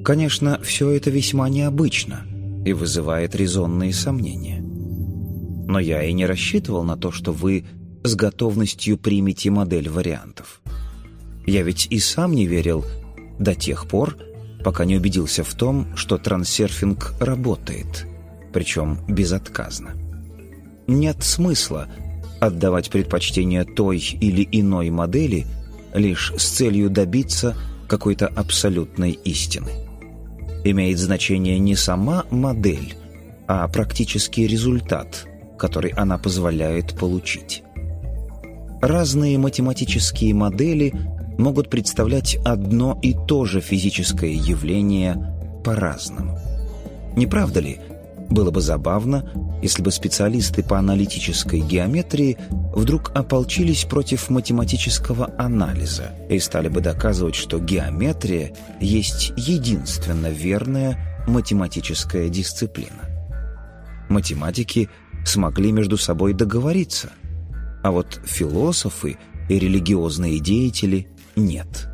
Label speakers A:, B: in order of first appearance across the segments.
A: Конечно, все это весьма необычно и вызывает резонные сомнения. Но я и не рассчитывал на то, что вы с готовностью примете модель вариантов. Я ведь и сам не верил до тех пор, пока не убедился в том, что трансерфинг работает, причем безотказно. Нет смысла отдавать предпочтение той или иной модели лишь с целью добиться какой-то абсолютной истины. Имеет значение не сама модель, а практический результат, который она позволяет получить. Разные математические модели могут представлять одно и то же физическое явление по-разному. Не правда ли? Было бы забавно, если бы специалисты по аналитической геометрии вдруг ополчились против математического анализа и стали бы доказывать, что геометрия есть единственно верная математическая дисциплина. Математики смогли между собой договориться, а вот философы и религиозные деятели нет.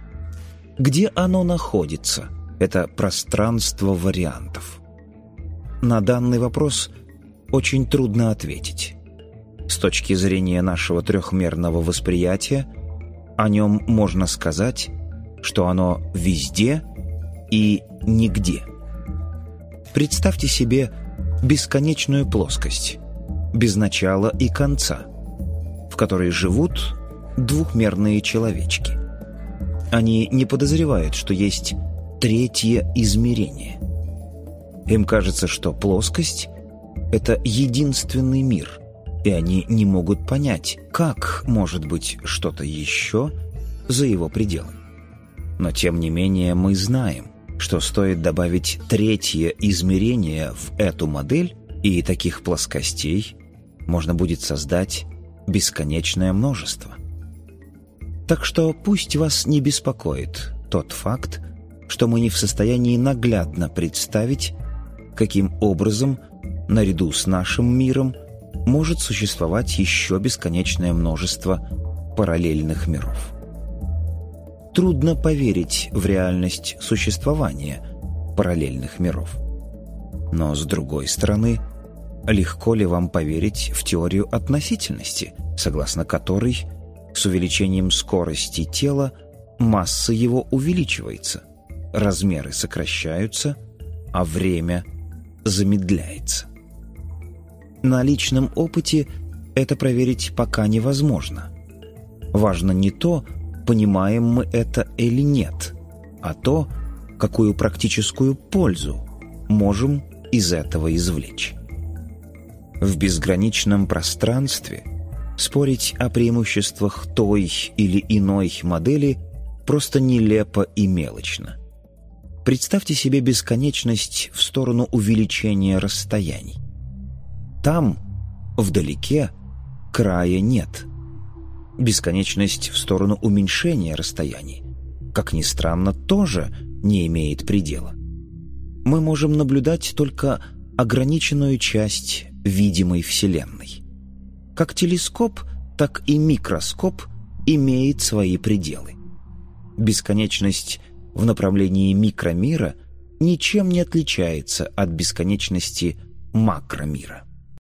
A: Где оно находится, это пространство вариантов? На данный вопрос очень трудно ответить. С точки зрения нашего трехмерного восприятия, о нем можно сказать, что оно везде и нигде. Представьте себе бесконечную плоскость, без начала и конца, в которой живут двухмерные человечки. Они не подозревают, что есть третье измерение. Им кажется, что плоскость — это единственный мир, и они не могут понять, как может быть что-то еще за его пределами. Но тем не менее мы знаем, что стоит добавить третье измерение в эту модель, и таких плоскостей можно будет создать бесконечное множество. Так что пусть вас не беспокоит тот факт, что мы не в состоянии наглядно представить, каким образом, наряду с нашим миром, может существовать еще бесконечное множество параллельных миров. Трудно поверить в реальность существования параллельных миров. Но, с другой стороны, легко ли вам поверить в теорию относительности, согласно которой с увеличением скорости тела масса его увеличивается, размеры сокращаются, а время замедляется? На личном опыте это проверить пока невозможно. Важно не то, понимаем мы это или нет, а то, какую практическую пользу можем из этого извлечь. В безграничном пространстве спорить о преимуществах той или иной модели просто нелепо и мелочно. Представьте себе бесконечность в сторону увеличения расстояний. Там, вдалеке, края нет. Бесконечность в сторону уменьшения расстояний, как ни странно, тоже не имеет предела. Мы можем наблюдать только ограниченную часть видимой Вселенной. Как телескоп, так и микроскоп имеет свои пределы. Бесконечность в направлении микромира ничем не отличается от бесконечности макромира.